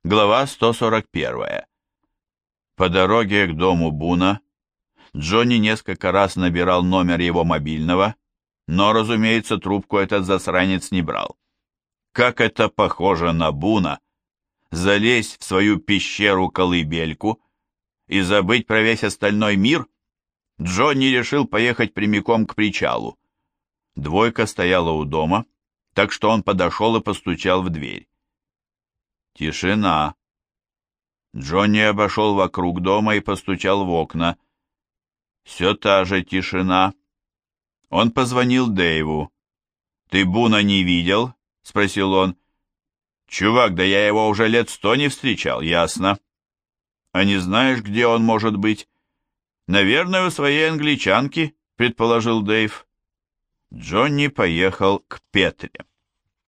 Глава 141. По дороге к дому Буна Джонни несколько раз набирал номер его мобильного, но, разумеется, трубку этот засранец не брал. Как это похоже на Буна! Залезть в свою пещеру-колыбельку и забыть про весь остальной мир? Джонни решил поехать прямиком к причалу. Двойка стояла у дома, так что он подошел и постучал в дверь. Тишина. Джонни обошел вокруг дома и постучал в окна. Все та же тишина. Он позвонил Дэйву. «Ты Буна не видел?» — спросил он. «Чувак, да я его уже лет 100 не встречал, ясно». «А не знаешь, где он может быть?» «Наверное, у своей англичанки», — предположил Дэйв. Джонни поехал к Петре.